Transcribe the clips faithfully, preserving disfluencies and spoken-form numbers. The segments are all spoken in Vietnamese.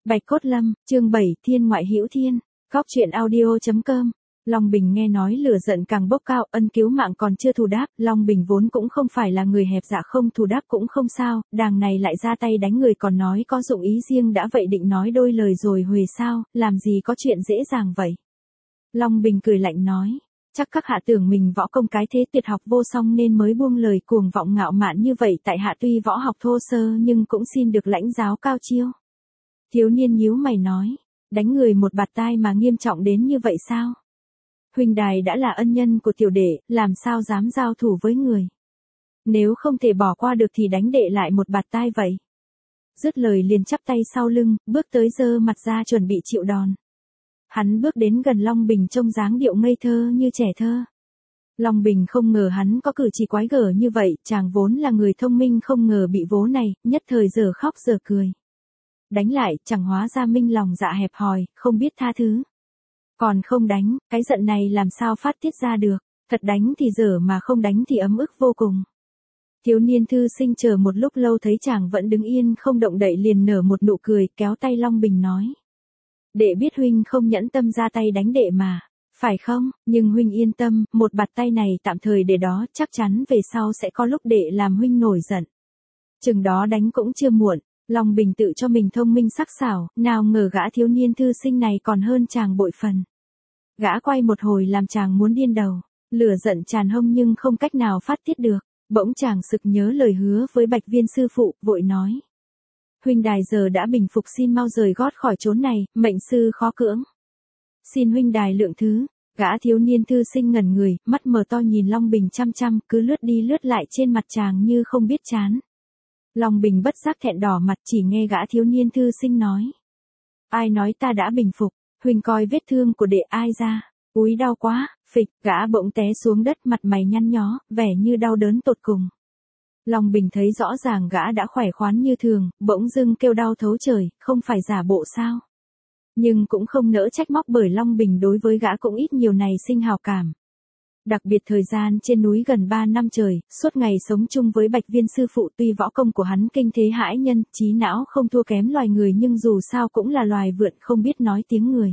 Bạch Cốt Lâm, chương bảy, Thiên ngoại hữu thiên. Góc truyện audio chấm com. Long Bình nghe nói lửa giận càng bốc cao, ân cứu mạng còn chưa thù đáp, Long Bình vốn cũng không phải là người hẹp dạ, không thù đáp cũng không sao, đàng này lại ra tay đánh người còn nói có dụng ý riêng, đã vậy định nói đôi lời rồi huề sao, làm gì có chuyện dễ dàng vậy. Long Bình cười lạnh nói, chắc các hạ tưởng mình võ công cái thế tuyệt học vô song nên mới buông lời cuồng vọng ngạo mạn như vậy, tại hạ tuy võ học thô sơ nhưng cũng xin được lãnh giáo cao chiêu. Thiếu niên nhíu mày nói, đánh người một bạt tai mà nghiêm trọng đến như vậy sao? Huynh đài đã là ân nhân của tiểu đệ, làm sao dám giao thủ với người? Nếu không thể bỏ qua được thì đánh đệ lại một bạt tai vậy. Dứt lời liền chắp tay sau lưng, bước tới giơ mặt ra chuẩn bị chịu đòn. Hắn bước đến gần Long Bình trông dáng điệu ngây thơ như trẻ thơ. Long Bình không ngờ hắn có cử chỉ quái gở như vậy, chàng vốn là người thông minh không ngờ bị vố này, nhất thời giờ khóc giờ cười. Đánh lại, chẳng hóa ra minh lòng dạ hẹp hòi, không biết tha thứ. Còn không đánh, cái giận này làm sao phát tiết ra được, thật đánh thì dở mà không đánh thì ấm ức vô cùng. Thiếu niên thư sinh chờ một lúc lâu thấy chàng vẫn đứng yên không động đậy liền nở một nụ cười, kéo tay Long Bình nói. Đệ biết huynh không nhẫn tâm ra tay đánh đệ mà, phải không, nhưng huynh yên tâm, một bạt tay này tạm thời để đó, chắc chắn về sau sẽ có lúc đệ làm huynh nổi giận. Chừng đó đánh cũng chưa muộn. Long Bình tự cho mình thông minh sắc sảo, nào ngờ gã thiếu niên thư sinh này còn hơn chàng bội phần. Gã quay một hồi làm chàng muốn điên đầu, lửa giận tràn hông nhưng không cách nào phát tiết được, bỗng chàng sực nhớ lời hứa với Bạch Viên sư phụ, vội nói. Huynh đài giờ đã bình phục, xin mau rời gót khỏi chốn này, mệnh sư khó cưỡng. Xin huynh đài lượng thứ, gã thiếu niên thư sinh ngẩn người, mắt mở to nhìn Long Bình chăm chăm, cứ lướt đi lướt lại trên mặt chàng như không biết chán. Long Bình bất giác thẹn đỏ mặt, chỉ nghe gã thiếu niên thư sinh nói. Ai nói ta đã bình phục, huynh coi vết thương của đệ ai ra, úi đau quá, phịch, gã bỗng té xuống đất mặt mày nhăn nhó, vẻ như đau đớn tột cùng. Long Bình thấy rõ ràng gã đã khỏe khoắn như thường, bỗng dưng kêu đau thấu trời, không phải giả bộ sao. Nhưng cũng không nỡ trách móc bởi Long Bình đối với gã cũng ít nhiều này sinh hào cảm. Đặc biệt thời gian trên núi gần ba năm trời, suốt ngày sống chung với Bạch Viên sư phụ, tuy võ công của hắn kinh thế hãi nhân, trí não không thua kém loài người nhưng dù sao cũng là loài vượn không biết nói tiếng người.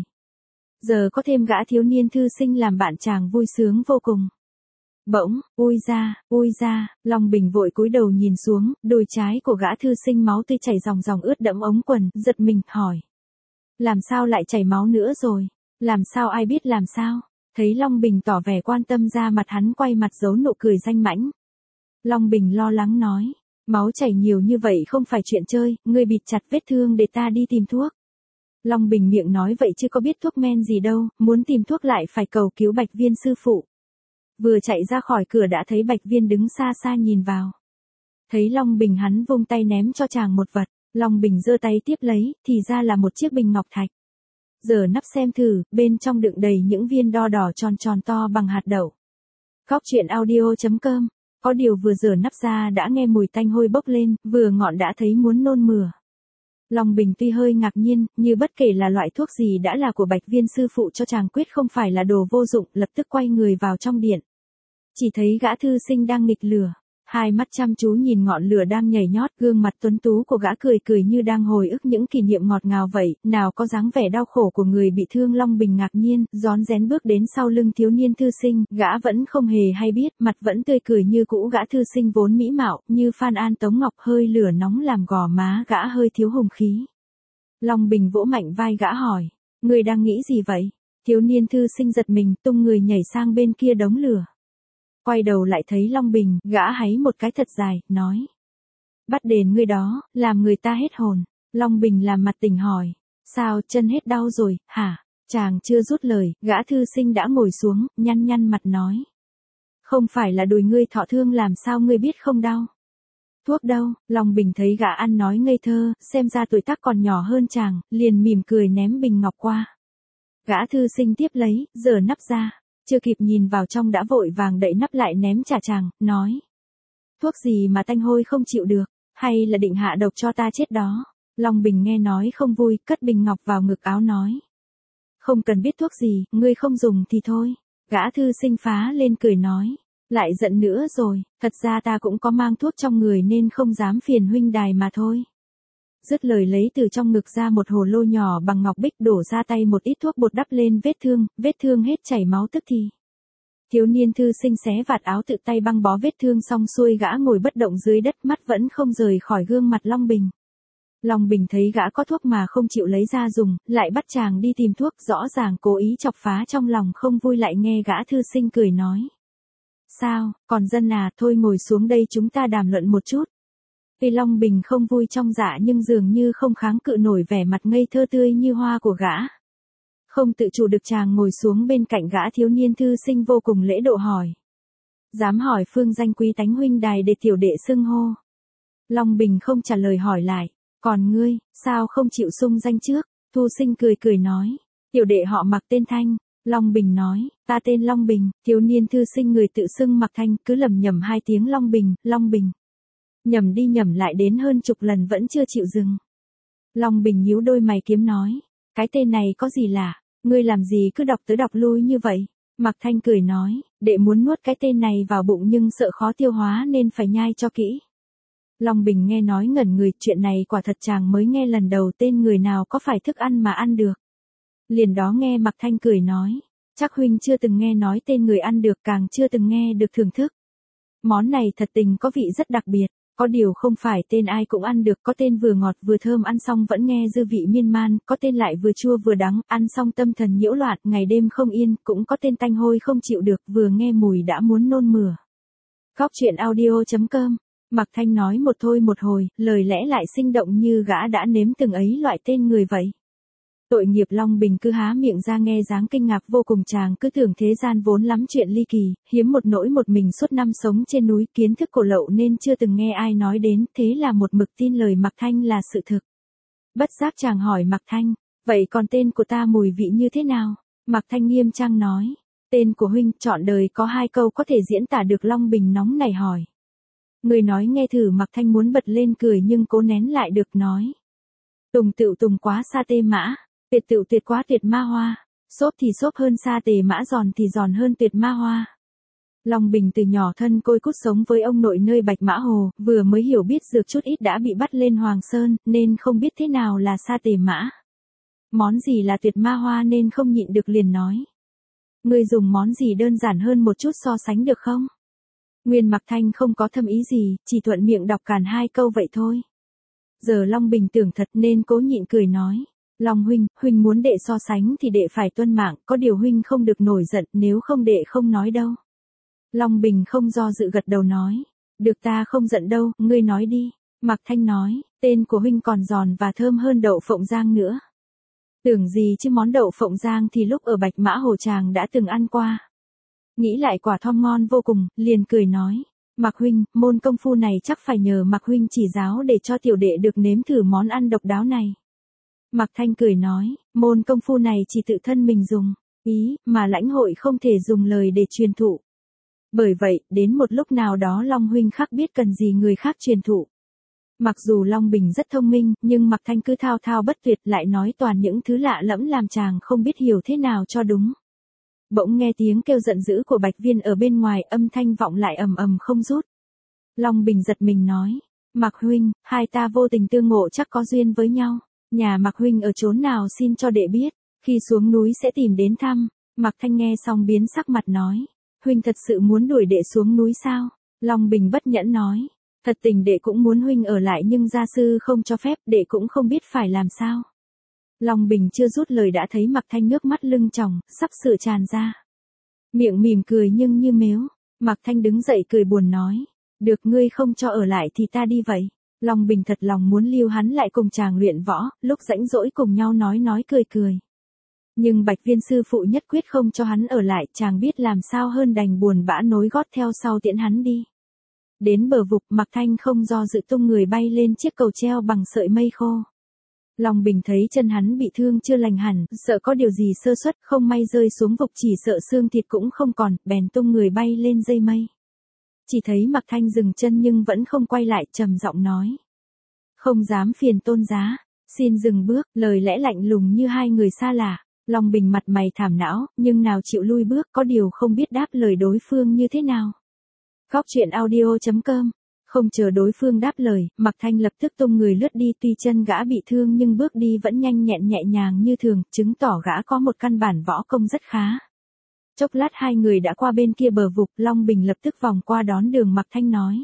Giờ có thêm gã thiếu niên thư sinh làm bạn chàng vui sướng vô cùng. Bỗng, ui ra, ui ra, Long Bình vội cúi đầu nhìn xuống, đùi trái của gã thư sinh máu tươi chảy ròng ròng ướt đẫm ống quần, giật mình, hỏi. Làm sao lại chảy máu nữa rồi? Làm sao ai biết làm sao? Thấy Long Bình tỏ vẻ quan tâm ra mặt hắn quay mặt giấu nụ cười danh mãnh. Long Bình lo lắng nói, máu chảy nhiều như vậy không phải chuyện chơi, ngươi bịt chặt vết thương để ta đi tìm thuốc. Long Bình miệng nói vậy chứ có biết thuốc men gì đâu, muốn tìm thuốc lại phải cầu cứu Bạch Viên sư phụ. Vừa chạy ra khỏi cửa đã thấy Bạch Viên đứng xa xa nhìn vào. Thấy Long Bình hắn vung tay ném cho chàng một vật, Long Bình giơ tay tiếp lấy, thì ra là một chiếc bình ngọc thạch. Giờ nắp xem thử, bên trong đựng đầy những viên đo đỏ tròn tròn to bằng hạt đậu. Góc truyện audio chấm com. Có điều vừa giờ nắp ra đã nghe mùi tanh hôi bốc lên, vừa ngọn đã thấy muốn nôn mửa. Long Bình tuy hơi ngạc nhiên, như bất kể là loại thuốc gì đã là của Bạch Viên sư phụ cho chàng quyết không phải là đồ vô dụng, lập tức quay người vào trong điện. Chỉ thấy gã thư sinh đang nghịch lửa. Hai mắt chăm chú nhìn ngọn lửa đang nhảy nhót, gương mặt tuấn tú của gã cười cười như đang hồi ức những kỷ niệm ngọt ngào vậy, nào có dáng vẻ đau khổ của người bị thương. Long Bình ngạc nhiên, rón rén bước đến sau lưng thiếu niên thư sinh, gã vẫn không hề hay biết, mặt vẫn tươi cười như cũ. Gã thư sinh vốn mỹ mạo, như Phan An Tống Ngọc, hơi lửa nóng làm gò má gã hơi thiếu hùng khí. Long Bình vỗ mạnh vai gã hỏi, người đang nghĩ gì vậy? Thiếu niên thư sinh giật mình, tung người nhảy sang bên kia đống lửa. Quay đầu lại thấy Long Bình, gã háy một cái thật dài, nói. Bắt đền ngươi đó, làm người ta hết hồn. Long Bình làm mặt tỉnh hỏi. Sao, chân hết đau rồi, hả? Chàng chưa rút lời, gã thư sinh đã ngồi xuống, nhăn nhăn mặt nói. Không phải là đùi ngươi thọ thương làm sao ngươi biết không đau? Thuốc đâu? Long Bình thấy gã ăn nói ngây thơ, xem ra tuổi tác còn nhỏ hơn chàng, liền mỉm cười ném bình ngọc qua. Gã thư sinh tiếp lấy, giở nắp ra. Chưa kịp nhìn vào trong đã vội vàng đậy nắp lại ném trả chàng, nói. Thuốc gì mà tanh hôi không chịu được, hay là định hạ độc cho ta chết đó? Long Bình nghe nói không vui, cất bình ngọc vào ngực áo nói. Không cần biết thuốc gì, ngươi không dùng thì thôi. Gã thư sinh phá lên cười nói. Lại giận nữa rồi, thật ra ta cũng có mang thuốc trong người nên không dám phiền huynh đài mà thôi. Dứt lời lấy từ trong ngực ra một hồ lô nhỏ bằng ngọc bích, đổ ra tay một ít thuốc bột đắp lên vết thương, vết thương hết chảy máu tức thì. Thiếu niên thư sinh xé vạt áo tự tay băng bó vết thương xong xuôi, gã ngồi bất động dưới đất, mắt vẫn không rời khỏi gương mặt Long Bình. Long Bình thấy gã có thuốc mà không chịu lấy ra dùng, lại bắt chàng đi tìm thuốc, rõ ràng cố ý chọc phá trong lòng không vui, lại nghe gã thư sinh cười nói. Sao, còn dân à, thôi ngồi xuống đây chúng ta đàm luận một chút. Tuy Long Bình không vui trong dạ nhưng dường như không kháng cự nổi vẻ mặt ngây thơ tươi như hoa của gã. Không tự chủ được chàng ngồi xuống bên cạnh gã, thiếu niên thư sinh vô cùng lễ độ hỏi. Dám hỏi phương danh quý tánh huynh đài để tiểu đệ xưng hô. Long Bình không trả lời hỏi lại. Còn ngươi, sao không chịu xưng danh trước? Thu sinh cười cười nói. Tiểu đệ họ Mặc tên Thanh. Long Bình nói, ta tên Long Bình. Thiếu niên thư sinh người tự xưng Mặc Thanh cứ lầm nhầm hai tiếng Long Bình, Long Bình. Nhầm đi nhầm lại đến hơn chục lần vẫn chưa chịu dừng. Long Bình nhíu đôi mày kiếm nói. Cái tên này có gì lạ? Ngươi làm gì cứ đọc tới đọc lui như vậy? Mặc Thanh cười nói, đệ muốn nuốt cái tên này vào bụng nhưng sợ khó tiêu hóa nên phải nhai cho kỹ. Long Bình nghe nói ngẩn người, chuyện này quả thật chàng mới nghe lần đầu, tên người nào có phải thức ăn mà ăn được. Liền đó nghe Mặc Thanh cười nói, chắc huynh chưa từng nghe nói tên người ăn được, càng chưa từng nghe được thưởng thức. Món này thật tình có vị rất đặc biệt. Có điều không phải tên ai cũng ăn được, có tên vừa ngọt vừa thơm, ăn xong vẫn nghe dư vị miên man, có tên lại vừa chua vừa đắng, ăn xong tâm thần nhiễu loạn, ngày đêm không yên, cũng có tên tanh hôi không chịu được, vừa nghe mùi đã muốn nôn mửa. Góc truyện audio chấm com. Mặc Thanh nói một thôi một hồi, lời lẽ lại sinh động như gã đã nếm từng ấy loại tên người vậy. Tội nghiệp Long Bình cứ há miệng ra nghe dáng kinh ngạc vô cùng, chàng cứ tưởng thế gian vốn lắm chuyện ly kỳ, hiếm một nỗi một mình suốt năm sống trên núi, kiến thức cổ lậu nên chưa từng nghe ai nói đến, thế là một mực tin lời Mặc Thanh là sự thực. Bất giác chàng hỏi Mặc Thanh, vậy còn tên của ta mùi vị như thế nào? Mặc Thanh nghiêm trang nói, tên của huynh trọn đời có hai câu có thể diễn tả được. Long Bình nóng nảy hỏi. Người nói nghe thử. Mặc Thanh muốn bật lên cười nhưng cố nén lại được, nói. Tùng tựu tùng quá sa tê mã. Tuyệt tựu tuyệt quá tuyệt ma hoa, xốp thì xốp hơn sa tề mã, giòn thì giòn hơn tuyệt ma hoa. Long Bình từ nhỏ thân côi cút sống với ông nội nơi Bạch Mã Hồ, vừa mới hiểu biết dược chút ít đã bị bắt lên Hoàng Sơn, nên không biết thế nào là sa tề mã. Món gì là tuyệt ma hoa nên không nhịn được liền nói. Ngươi dùng món gì đơn giản hơn một chút so sánh được không? Nguyên Mặc Thanh không có thâm ý gì, chỉ thuận miệng đọc càn hai câu vậy thôi. Giờ Long Bình tưởng thật nên cố nhịn cười nói. Long huynh, huynh muốn đệ so sánh thì đệ phải tuân mạng, có điều huynh không được nổi giận, nếu không đệ không nói đâu. Long Bình không do dự gật đầu nói, được ta không giận đâu, ngươi nói đi. Mặc Thanh nói, tên của huynh còn giòn và thơm hơn đậu phộng rang nữa. Tưởng gì chứ món đậu phộng rang thì lúc ở Bạch Mã Hồ chàng đã từng ăn qua. Nghĩ lại quả thom ngon vô cùng, liền cười nói, Mặc huynh, môn công phu này chắc phải nhờ Mặc huynh chỉ giáo để cho tiểu đệ được nếm thử món ăn độc đáo này. Mặc Thanh cười nói, môn công phu này chỉ tự thân mình dùng, ý, mà lãnh hội không thể dùng lời để truyền thụ. Bởi vậy, đến một lúc nào đó Long huynh khắc biết cần gì người khác truyền thụ. Mặc dù Long Bình rất thông minh, nhưng Mặc Thanh cứ thao thao bất tuyệt, lại nói toàn những thứ lạ lẫm làm chàng không biết hiểu thế nào cho đúng. Bỗng nghe tiếng kêu giận dữ của Bạch Viên ở bên ngoài, âm thanh vọng lại ầm ầm không rút. Long Bình giật mình nói, Mặc huynh, hai ta vô tình tương ngộ chắc có duyên với nhau. Nhà Mặc huynh ở chốn nào xin cho đệ biết, khi xuống núi sẽ tìm đến thăm. Mặc Thanh nghe xong biến sắc mặt nói, huynh thật sự muốn đuổi đệ xuống núi sao? Long Bình bất nhẫn nói, thật tình đệ cũng muốn huynh ở lại nhưng gia sư không cho phép, đệ cũng không biết phải làm sao. Long Bình chưa rút lời đã thấy Mặc Thanh nước mắt lưng tròng, sắp sửa tràn ra. Miệng mỉm cười nhưng như mếu. Mặc Thanh đứng dậy cười buồn nói, được, ngươi không cho ở lại thì ta đi vậy. Long Bình thật lòng muốn lưu hắn lại cùng chàng luyện võ, lúc rãnh rỗi cùng nhau nói nói cười cười. Nhưng Bạch Viên sư phụ nhất quyết không cho hắn ở lại, chàng biết làm sao hơn đành buồn bã nối gót theo sau tiễn hắn đi. Đến bờ vực, Mặc Thanh không do dự tung người bay lên chiếc cầu treo bằng sợi mây khô. Long Bình thấy chân hắn bị thương chưa lành hẳn, sợ có điều gì sơ suất không may rơi xuống vực, chỉ sợ xương thịt cũng không còn, bèn tung người bay lên dây mây. Chỉ thấy Mặc Thanh dừng chân nhưng vẫn không quay lại, trầm giọng nói. Không dám phiền tôn giá, xin dừng bước, lời lẽ lạnh lùng như hai người xa lạ. Long Bình mặt mày thảm não, nhưng nào chịu lui bước, có điều không biết đáp lời đối phương như thế nào. Góc truyện audio chấm com Không chờ đối phương đáp lời, Mạc Thanh lập tức tung người lướt đi, tuy chân gã bị thương nhưng bước đi vẫn nhanh nhẹn nhẹ nhàng như thường, chứng tỏ gã có một căn bản võ công rất khá. Chốc lát hai người đã qua bên kia bờ vực, Long Bình lập tức vòng qua đón đường Mạc Thanh nói.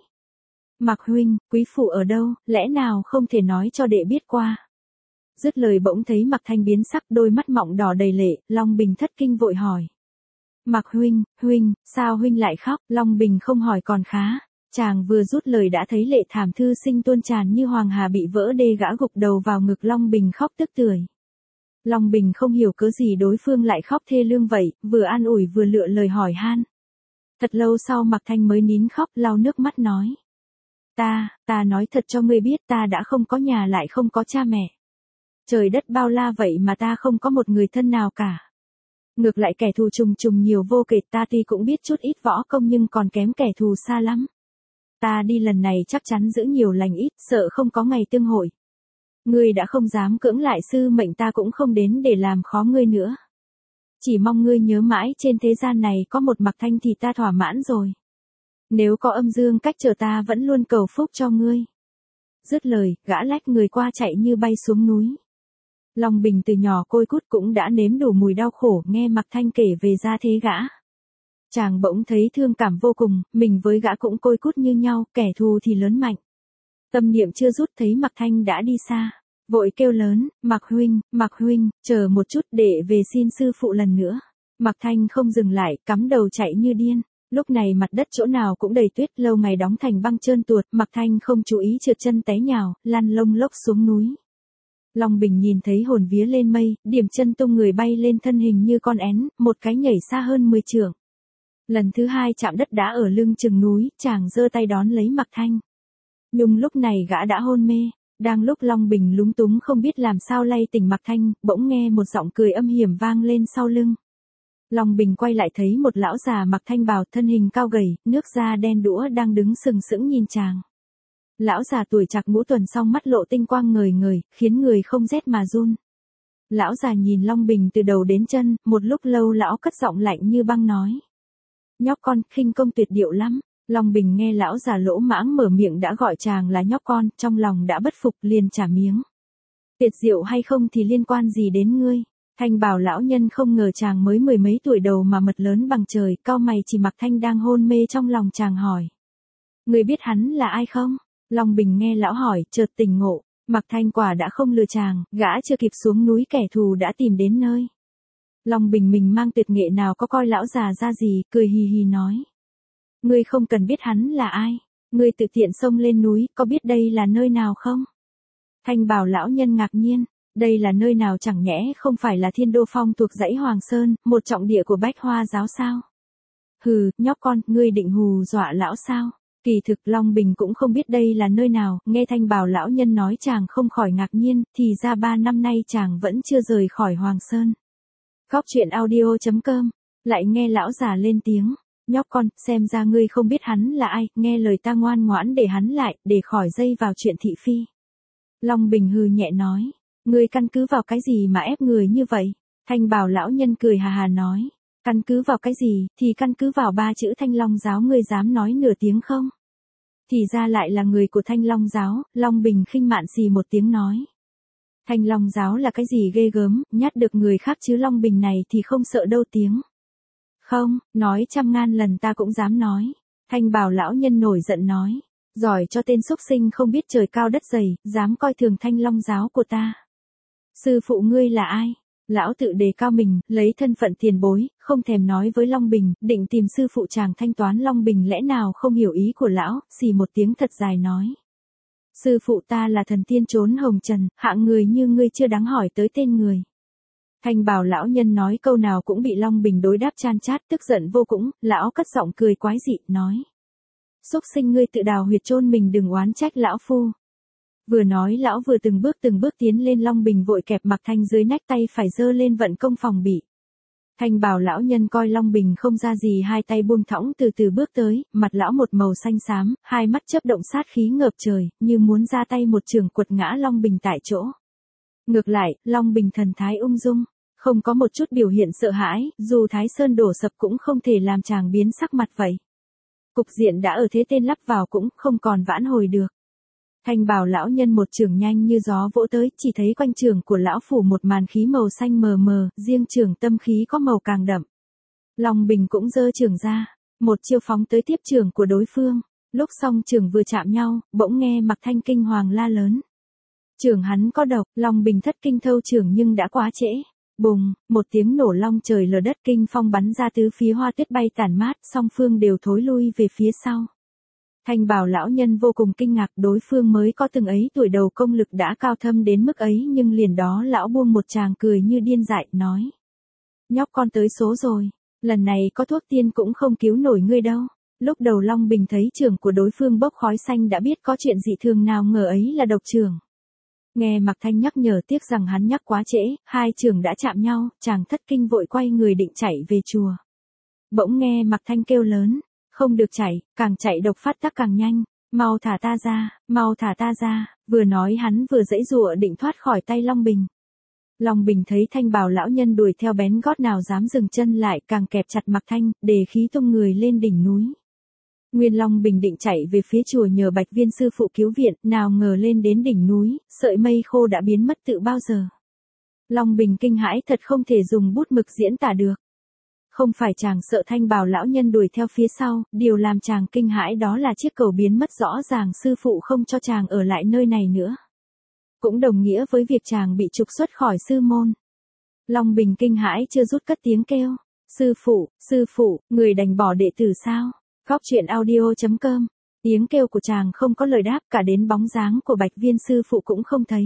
Mạc huynh, quý phụ ở đâu, lẽ nào không thể nói cho đệ biết qua. Dứt lời bỗng thấy Mạc Thanh biến sắc, đôi mắt mọng đỏ đầy lệ, Long Bình thất kinh vội hỏi. Mạc huynh, huynh, sao huynh lại khóc, Long Bình không hỏi còn khá. Chàng vừa rút lời đã thấy lệ thảm thư sinh tuôn tràn như hoàng hà bị vỡ đê, gã gục đầu vào ngực Long Bình khóc tức tưởi. Long Bình không hiểu cớ gì đối phương lại khóc thê lương vậy, vừa an ủi vừa lựa lời hỏi han. Thật lâu sau Mạc Thanh mới nín khóc, lau nước mắt nói. Ta, ta nói thật cho ngươi biết, ta đã không có nhà lại không có cha mẹ. Trời đất bao la vậy mà ta không có một người thân nào cả. Ngược lại kẻ thù trùng trùng nhiều vô kể, ta tuy cũng biết chút ít võ công nhưng còn kém kẻ thù xa lắm. Ta đi lần này chắc chắn giữ nhiều lành ít, sợ không có ngày tương hội. Ngươi đã không dám cưỡng lại sư mệnh, ta cũng không đến để làm khó ngươi nữa. Chỉ mong ngươi nhớ mãi trên thế gian này có một Mạc Thanh thì ta thỏa mãn rồi. Nếu có âm dương cách trở ta vẫn luôn cầu phúc cho ngươi. Dứt lời, gã lách người qua chạy như bay xuống núi. Long Bình từ nhỏ côi cút cũng đã nếm đủ mùi đau khổ, nghe Mạc Thanh kể về gia thế gã. Chàng bỗng thấy thương cảm vô cùng, mình với gã cũng côi cút như nhau, kẻ thù thì lớn mạnh. Tâm niệm chưa rút thấy Mạc Thanh đã đi xa, vội kêu lớn, Mạc huynh, Mạc huynh, chờ một chút để về xin sư phụ lần nữa. Mạc Thanh không dừng lại, cắm đầu chạy như điên. Lúc này mặt đất chỗ nào cũng đầy tuyết, lâu ngày đóng thành băng trơn tuột, Mạc Thanh không chú ý trượt chân té nhào, lăn lông lốc xuống núi. Long Bình nhìn thấy hồn vía lên mây, điểm chân tung người bay lên, thân hình như con én, một cái nhảy xa hơn mười trượng. Lần thứ hai chạm đất đã ở lưng chừng núi, chàng giơ tay đón lấy Mạc Thanh. Nhưng lúc này gã đã hôn mê, đang lúc Long Bình lúng túng không biết làm sao lay tỉnh Mạc Thanh, bỗng nghe một giọng cười âm hiểm vang lên sau lưng. Long Bình quay lại thấy một lão già mặc thanh bào, thân hình cao gầy, nước da đen đũa đang đứng sừng sững nhìn chàng. Lão già tuổi trạc ngũ tuần song mắt lộ tinh quang ngời ngời, khiến người không rét mà run. Lão già nhìn Long Bình từ đầu đến chân, một lúc lâu lão cất giọng lạnh như băng nói. Nhóc con, khinh công tuyệt điệu lắm. Long Bình nghe lão già lỗ mãng mở miệng đã gọi chàng là nhóc con, trong lòng đã bất phục liền trả miếng. Tuyệt diệu hay không thì liên quan gì đến ngươi? Thanh bảo lão nhân không ngờ chàng mới mười mấy tuổi đầu mà mật lớn bằng trời, cau mày chỉ Mạc Thanh đang hôn mê trong lòng chàng hỏi. Ngươi biết hắn là ai không? Long Bình nghe lão hỏi, chợt tỉnh ngộ, Mạc Thanh quả đã không lừa chàng, gã chưa kịp xuống núi kẻ thù đã tìm đến nơi. Long Bình mình mang tuyệt nghệ nào có coi lão già ra gì, cười hì hì nói. Ngươi không cần biết hắn là ai, ngươi tự tiện xông lên núi, có biết đây là nơi nào không? Thanh bảo lão nhân ngạc nhiên, đây là nơi nào, chẳng nhẽ không phải là Thiên Đô Phong thuộc dãy Hoàng Sơn, một trọng địa của Bách Hoa giáo sao? Hừ, nhóc con, ngươi định hù dọa lão sao? Kỳ thực Long Bình cũng không biết đây là nơi nào, nghe Thanh bảo lão nhân nói chàng không khỏi ngạc nhiên, thì ra ba năm nay chàng vẫn chưa rời khỏi Hoàng Sơn. Khóc chuyện audio chấm com, lại nghe lão già lên tiếng. Nhóc con, xem ra ngươi không biết hắn là ai, nghe lời ta ngoan ngoãn để hắn lại, để khỏi dây vào chuyện thị phi. Long Bình hừ nhẹ nói, ngươi căn cứ vào cái gì mà ép người như vậy? Thanh bảo lão nhân cười hà hà nói, căn cứ vào cái gì, thì căn cứ vào ba chữ Thanh Long giáo, ngươi dám nói nửa tiếng không? Thì ra lại là người của Thanh Long giáo. Long Bình khinh mạn xì một tiếng nói. Thanh Long giáo là cái gì ghê gớm, nhát được người khác chứ Long Bình này thì không sợ đâu tiếng. Không, nói trăm ngàn lần ta cũng dám nói. Thanh bảo lão nhân nổi giận nói. Giỏi cho tên xúc sinh không biết trời cao đất dày, dám coi thường Thanh Long giáo của ta. Sư phụ ngươi là ai? Lão tự đề cao mình, lấy thân phận tiền bối, không thèm nói với Long Bình, định tìm sư phụ chàng thanh toán. Long Bình lẽ nào không hiểu ý của lão, xì một tiếng thật dài nói. Sư phụ ta là thần tiên trốn hồng trần, hạng người như ngươi chưa đáng hỏi tới tên người. Thanh bảo lão nhân nói câu nào cũng bị Long Bình đối đáp chan chát, tức giận vô cùng, lão cất giọng cười quái dị, nói. Xúc sinh ngươi tự đào huyệt chôn mình, đừng oán trách lão phu. Vừa nói lão vừa từng bước từng bước tiến lên. Long Bình vội kẹp Mạc Thanh dưới nách, tay phải giơ lên vận công phòng bị. Thanh bảo lão nhân coi Long Bình không ra gì, hai tay buông thõng từ từ bước tới, mặt lão một màu xanh xám, hai mắt chớp động sát khí ngập trời, như muốn ra tay một chưởng quật ngã Long Bình tại chỗ. Ngược lại, Long Bình thần thái ung dung, không có một chút biểu hiện sợ hãi, dù Thái Sơn đổ sập cũng không thể làm chàng biến sắc mặt vậy. Cục diện đã ở thế tên lắp vào cũng không còn vãn hồi được. Thanh bào lão nhân một chưởng nhanh như gió vỗ tới, chỉ thấy quanh chưởng của lão phủ một màn khí màu xanh mờ mờ, riêng chưởng tâm khí có màu càng đậm. Long Bình cũng giơ chưởng ra, một chiêu phóng tới tiếp chưởng của đối phương. Lúc song chưởng vừa chạm nhau, bỗng nghe Mạc Thanh kinh hoàng la lớn. Chưởng hắn có độc, Long Bình thất kinh thâu chưởng nhưng đã quá trễ. Bùng, một tiếng nổ long trời lở đất, kinh phong bắn ra tứ phía, hoa tuyết bay tản mát, song phương đều thối lui về phía sau. Thanh bào lão nhân vô cùng kinh ngạc, đối phương mới có từng ấy tuổi đầu công lực đã cao thâm đến mức ấy, nhưng liền đó lão buông một tràng cười như điên dại, nói. Nhóc con tới số rồi, lần này có thuốc tiên cũng không cứu nổi ngươi đâu. Lúc đầu Long Bình thấy chưởng của đối phương bốc khói xanh đã biết có chuyện dị thường, nào ngờ ấy là độc chưởng. Nghe Mạc Thanh nhắc nhở, tiếc rằng hắn nhắc quá trễ, hai chưởng đã chạm nhau, chàng thất kinh vội quay người định chạy về chùa. Bỗng nghe Mạc Thanh kêu lớn, không được chạy, càng chạy độc phát tác càng nhanh, mau thả ta ra, mau thả ta ra, vừa nói hắn vừa giãy giụa định thoát khỏi tay Long Bình. Long Bình thấy thanh bào lão nhân đuổi theo bén gót, nào dám dừng chân lại, càng kẹp chặt Mạc Thanh, để khí tung người lên đỉnh núi. Nguyên Long Bình định chạy về phía chùa nhờ Bạch Viên sư phụ cứu viện, nào ngờ lên đến đỉnh núi, sợi mây khô đã biến mất từ bao giờ. Long Bình kinh hãi thật không thể dùng bút mực diễn tả được. Không phải chàng sợ thanh bào lão nhân đuổi theo phía sau, điều làm chàng kinh hãi đó là chiếc cầu biến mất, rõ ràng sư phụ không cho chàng ở lại nơi này nữa. Cũng đồng nghĩa với việc chàng bị trục xuất khỏi sư môn. Long Bình kinh hãi chưa dứt cất tiếng kêu, sư phụ, sư phụ, người đành bỏ đệ tử sao? Góc truyện audio chấm com. Tiếng kêu của chàng không có lời đáp, cả đến bóng dáng của Bạch Viên sư phụ cũng không thấy.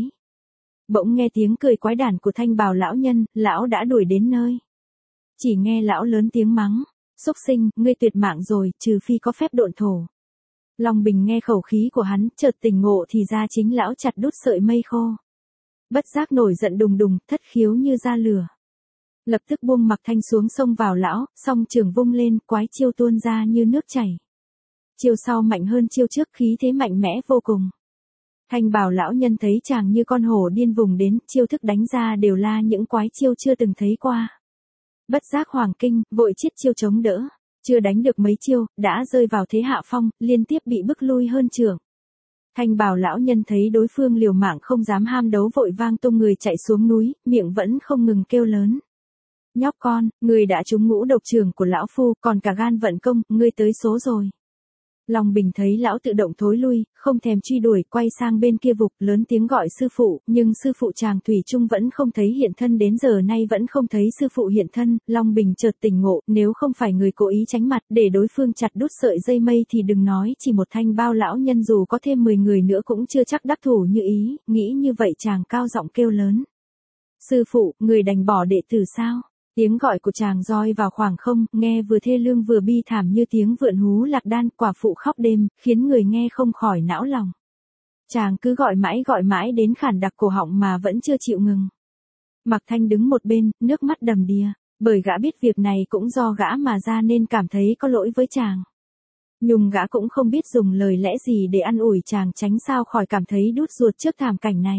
Bỗng nghe tiếng cười quái đản của thanh bào lão nhân, lão đã đuổi đến nơi. Chỉ nghe lão lớn tiếng mắng, xúc sinh, ngươi tuyệt mạng rồi, trừ phi có phép độn thổ. Long Bình nghe khẩu khí của hắn, chợt tỉnh ngộ thì ra chính lão chặt đút sợi mây khô. Bất giác nổi giận đùng đùng, thất khiếu như ra lửa. Lập tức buông Mạc Thanh xuống, xông vào lão, song trường vung lên, quái chiêu tuôn ra như nước chảy. Chiêu sau mạnh hơn chiêu trước, khí thế mạnh mẽ vô cùng. Thanh bào lão nhân thấy chàng như con hổ điên vùng đến, chiêu thức đánh ra đều là những quái chiêu chưa từng thấy qua. Bất giác hoàng kinh, vội chiết chiêu chống đỡ, chưa đánh được mấy chiêu, đã rơi vào thế hạ phong, liên tiếp bị bức lui hơn chưởng. Thanh bào lão nhân thấy đối phương liều mạng không dám ham đấu, vội vang tung người chạy xuống núi, miệng vẫn không ngừng kêu lớn. Nhóc con, ngươi đã trúng ngũ độc chưởng của lão phu, còn cả gan vận công, ngươi tới số rồi. Long Bình thấy lão tự động thối lui, không thèm truy đuổi, quay sang bên kia vục, lớn tiếng gọi sư phụ, nhưng sư phụ chàng thủy chung vẫn không thấy hiện thân, đến giờ nay vẫn không thấy sư phụ hiện thân. Long Bình chợt tỉnh ngộ, nếu không phải người cố ý tránh mặt để đối phương chặt đút sợi dây mây thì đừng nói chỉ một thanh bao lão nhân, dù có thêm mười người nữa cũng chưa chắc đắc thủ như ý. Nghĩ như vậy chàng cao giọng kêu lớn, sư phụ, người đành bỏ đệ tử sao? Tiếng gọi của chàng roi vào khoảng không, nghe vừa thê lương vừa bi thảm như tiếng vượn hú lạc đan, quả phụ khóc đêm, khiến người nghe không khỏi não lòng. Chàng cứ gọi mãi gọi mãi đến khản đặc cổ họng mà vẫn chưa chịu ngừng. Mạc Thanh đứng một bên, nước mắt đầm đìa, bởi gã biết việc này cũng do gã mà ra nên cảm thấy có lỗi với chàng. Nhưng gã cũng không biết dùng lời lẽ gì để an ủi chàng, tránh sao khỏi cảm thấy đút ruột trước thảm cảnh này.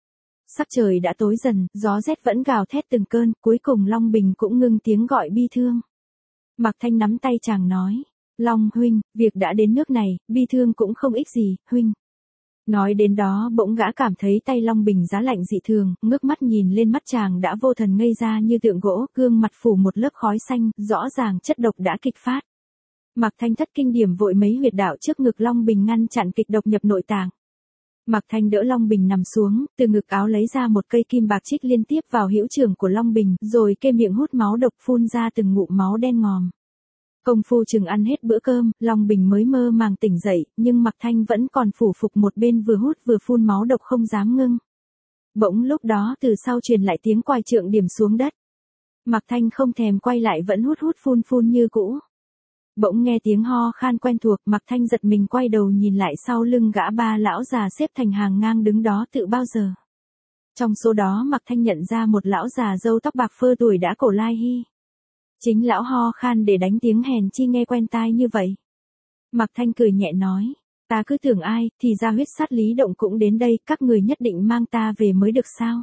Sắc trời đã tối dần, gió rét vẫn gào thét từng cơn, cuối cùng Long Bình cũng ngưng tiếng gọi bi thương. Mạc Thanh nắm tay chàng nói, Long huynh, việc đã đến nước này, bi thương cũng không ích gì, huynh. Nói đến đó bỗng gã cảm thấy tay Long Bình giá lạnh dị thường, ngước mắt nhìn lên, mắt chàng đã vô thần ngây ra như tượng gỗ, gương mặt phủ một lớp khói xanh, rõ ràng chất độc đã kịch phát. Mạc Thanh thất kinh, điểm vội mấy huyệt đạo trước ngực Long Bình ngăn chặn kịch độc nhập nội tạng. Mạc Thanh đỡ Long Bình nằm xuống, từ ngực áo lấy ra một cây kim bạc trích liên tiếp vào hữu trưởng của Long Bình, rồi kê miệng hút máu độc, phun ra từng ngụm máu đen ngòm. Công phu chừng ăn hết bữa cơm, Long Bình mới mơ màng tỉnh dậy, nhưng Mạc Thanh vẫn còn phủ phục một bên, vừa hút vừa phun máu độc không dám ngưng. Bỗng lúc đó từ sau truyền lại tiếng quài trượng điểm xuống đất. Mạc Thanh không thèm quay lại, vẫn hút hút phun phun như cũ. Bỗng nghe tiếng ho khan quen thuộc, Mạc Thanh giật mình quay đầu nhìn lại, sau lưng gã ba lão già xếp thành hàng ngang đứng đó tự bao giờ. Trong số đó Mạc Thanh nhận ra một lão già râu tóc bạc phơ tuổi đã cổ lai hy. Chính lão ho khan để đánh tiếng hèn chi nghe quen tai như vậy. Mạc Thanh cười nhẹ nói, ta cứ tưởng ai, thì ra huyết sát lý động cũng đến đây, các người nhất định mang ta về mới được sao?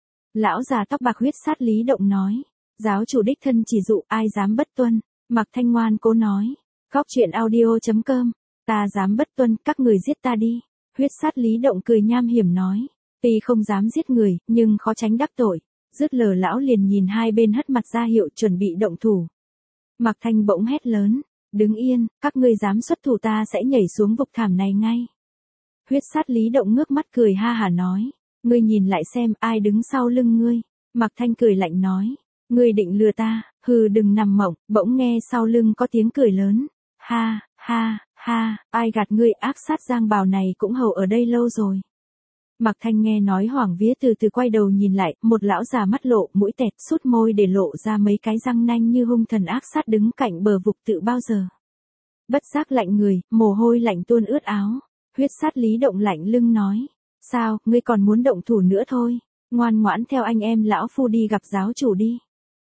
Lão già tóc bạc huyết sát lý động nói, giáo chủ đích thân chỉ dụ, ai dám bất tuân. Mạc Thanh ngoan cố nói, Góc truyện audio.com. Ta dám bất tuân, các người giết ta đi. Huyết sát Lý Động cười nham hiểm nói. Tuy không dám giết người, nhưng khó tránh đắc tội. Dứt lời lão liền nhìn hai bên hất mặt ra hiệu chuẩn bị động thủ. Mạc Thanh bỗng hét lớn. Đứng yên, các ngươi dám xuất thủ ta sẽ nhảy xuống vực thảm này ngay. Huyết sát Lý Động ngước mắt cười ha hả nói. Ngươi nhìn lại xem ai đứng sau lưng ngươi. Mạc Thanh cười lạnh nói. Ngươi định lừa ta, hừ đừng nằm mộng, bỗng nghe sau lưng có tiếng cười lớn. Ha, ha, ha, ai gạt ngươi ác sát Giang Bào này cũng hầu ở đây lâu rồi. Mạc Thanh nghe nói hoảng vía từ từ quay đầu nhìn lại, một lão già mắt lộ, mũi tẹt, sút môi để lộ ra mấy cái răng nanh như hung thần ác sát đứng cạnh bờ vực tự bao giờ. Bất giác lạnh người, mồ hôi lạnh tuôn ướt áo. Huyết sát Lý Động lạnh lưng nói. Sao, ngươi còn muốn động thủ nữa thôi. Ngoan ngoãn theo anh em lão phu đi gặp giáo chủ đi.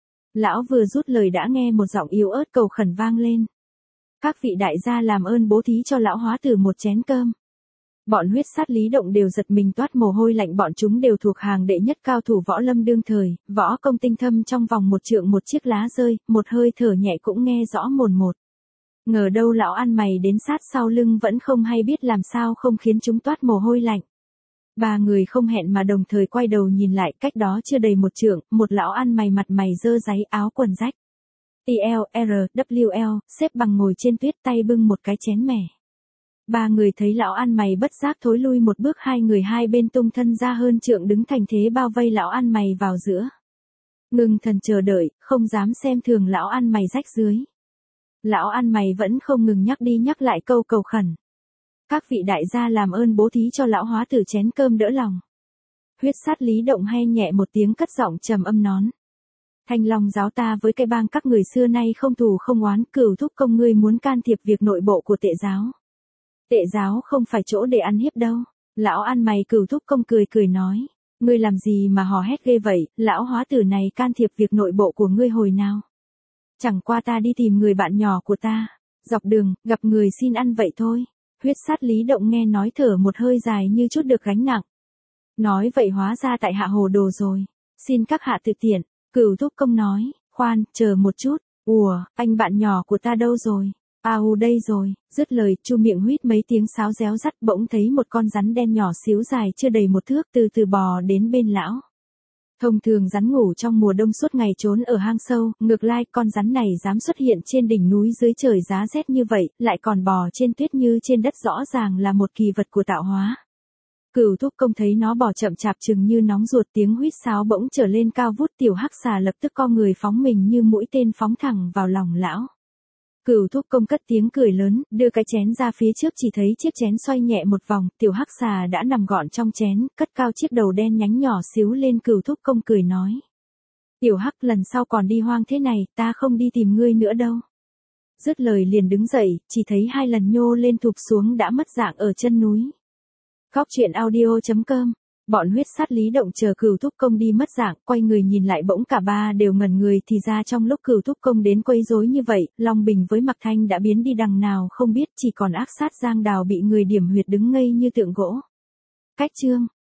Lão vừa rút lời đã nghe một giọng yếu ớt cầu khẩn vang lên. Các vị đại gia làm ơn bố thí cho lão hóa tử một chén cơm. Bọn huyết sát Lý Động đều giật mình toát mồ hôi lạnh, bọn chúng đều thuộc hàng đệ nhất cao thủ võ lâm đương thời, võ công tinh thâm, trong vòng một trượng một chiếc lá rơi, một hơi thở nhẹ cũng nghe rõ mồn một. Ngờ đâu lão ăn mày đến sát sau lưng vẫn không hay biết làm sao không khiến chúng toát mồ hôi lạnh. Ba người không hẹn mà đồng thời quay đầu nhìn lại, cách đó chưa đầy một trượng, một lão ăn mày mặt mày dơ dáy, áo quần rách. T L R W L, xếp bằng ngồi trên tuyết, tay bưng một cái chén mẻ. Ba người thấy lão ăn mày bất giác thối lui một bước, hai người hai bên tung thân ra hơn trượng đứng thành thế bao vây lão ăn mày vào giữa. Ngưng thần chờ đợi, không dám xem thường lão ăn mày rách dưới. Lão ăn mày vẫn không ngừng nhắc đi nhắc lại câu cầu khẩn. Các vị đại gia làm ơn bố thí cho lão hóa tử chén cơm đỡ lòng. Huyết sát Lý Động hay nhẹ một tiếng cất giọng trầm âm nón. Thanh Long giáo ta với cái bang các người xưa nay không thù không oán, Cửu thúc công ngươi muốn can thiệp việc nội bộ của Tệ giáo. Tệ giáo không phải chỗ để ăn hiếp đâu. Lão ăn mày Cửu thúc công cười cười nói. Ngươi làm gì mà hò hét ghê vậy, lão hóa tử này can thiệp việc nội bộ của ngươi hồi nào. Chẳng qua ta đi tìm người bạn nhỏ của ta. Dọc đường, gặp người xin ăn vậy thôi. Huyết sát Lý Động nghe nói thở một hơi dài như chút được gánh nặng. Nói vậy hóa ra tại hạ hồ đồ rồi. Xin các hạ tự tiện. Cửu thúc công nói. Khoan, chờ một chút. Ủa, anh bạn nhỏ của ta đâu rồi? À u đây rồi. Dứt lời, chu miệng huýt mấy tiếng sáo réo rắt, bỗng thấy một con rắn đen nhỏ xíu dài chưa đầy một thước từ từ bò đến bên lão. Thông thường rắn ngủ trong mùa đông suốt ngày trốn ở hang sâu, ngược lại con rắn này dám xuất hiện trên đỉnh núi dưới trời giá rét như vậy, lại còn bò trên tuyết như trên đất, rõ ràng là một kỳ vật của tạo hóa. Cửu thúc công thấy nó bò chậm chạp chừng như nóng ruột, tiếng huýt sáo bỗng trở lên cao vút, tiểu hắc xà lập tức co người phóng mình như mũi tên phóng thẳng vào lòng lão. Cửu thúc công cất tiếng cười lớn, đưa cái chén ra phía trước, chỉ thấy chiếc chén xoay nhẹ một vòng, tiểu hắc xà đã nằm gọn trong chén, cất cao chiếc đầu đen nhánh nhỏ xíu lên. Cửu thúc công cười nói. Tiểu hắc, lần sau còn đi hoang thế này, ta không đi tìm ngươi nữa đâu. Dứt lời liền đứng dậy, chỉ thấy hai lần nhô lên thụp xuống đã mất dạng ở chân núi. Góc truyện audio.com. Bọn huyết sát Lý Động chờ Cửu thúc công đi mất dạng, quay người nhìn lại bỗng cả ba đều ngẩn người, thì ra trong lúc Cửu thúc công đến quấy rối như vậy, Long Bình với Mạc Thanh đã biến đi đằng nào không biết, chỉ còn ác sát Giang Đào bị người điểm huyệt đứng ngây như tượng gỗ. Cách chương